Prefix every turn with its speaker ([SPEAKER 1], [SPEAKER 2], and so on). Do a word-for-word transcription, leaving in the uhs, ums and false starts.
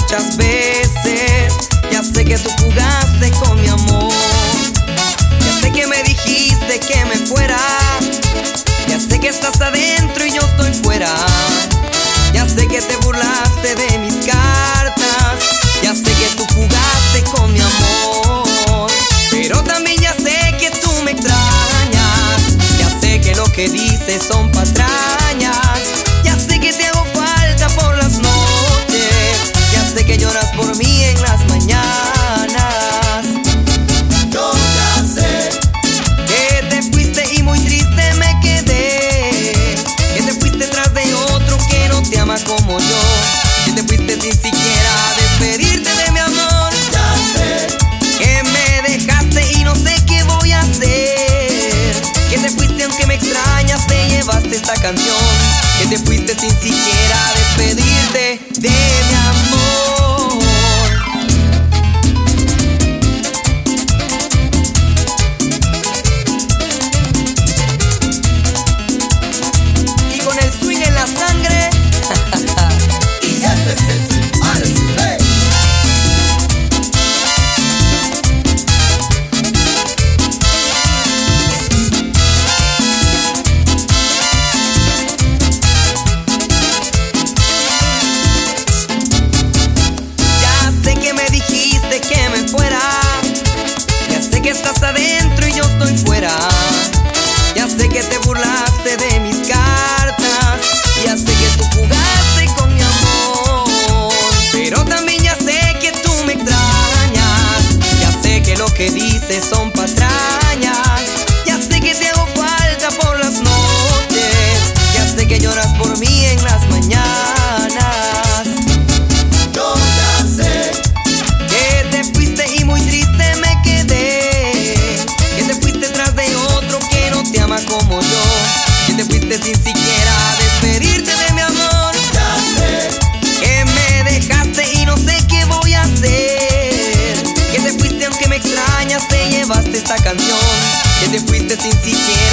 [SPEAKER 1] muchas veces. Ya sé que tú jugaste con mi amor. Ya sé que me dijiste que me fuera. Ya sé que estás adentro y yo estoy fuera. Ya sé que te burlaste de mis cartas. Ya sé que tú jugaste con mi amor. Pero también ya sé que tú me extrañas. Ya sé que lo que dices son patrañas. Ya sé que te hago falta por las noches. Ya sé que lloras por mí en las mañanas.
[SPEAKER 2] Yo ya sé
[SPEAKER 1] que te fuiste y muy triste me quedé. Que te fuiste tras de otro que no te ama como yo. Que te fuiste sin siquiera despedirte de mi amor.
[SPEAKER 2] Ya sé
[SPEAKER 1] que me dejaste y no sé qué voy a hacer. Que te fuiste aunque me extrañas, te llevaste esta canción. Que te fuiste sin siquiera despedirte de mi amor. Y con el swing en la sangre.
[SPEAKER 2] y este es el Swing Artist Rey.
[SPEAKER 1] Que me fuera. Ya sé que estás adentro y yo estoy fuera. Ya sé que te burlaste de mis cartas. Ya sé que tú jugaste con mi amor. Pero también ya sé que tú me extrañas. Ya sé que lo que dices son patrañas. Ya sé que te hago falta por las noches. Ya sé que lloras por mí en las mañanas.
[SPEAKER 2] Yo ya sé
[SPEAKER 1] que te fuiste y muy triste me quedé. Que te fuiste tras de otro que no te ama como yo. Que te fuiste sin siquiera despedirte de mi amor.
[SPEAKER 2] Ya sé
[SPEAKER 1] que me dejaste y no sé qué voy a hacer. Que te fuiste aunque me extrañas, te llevaste esta canción. Que te fuiste sin siquiera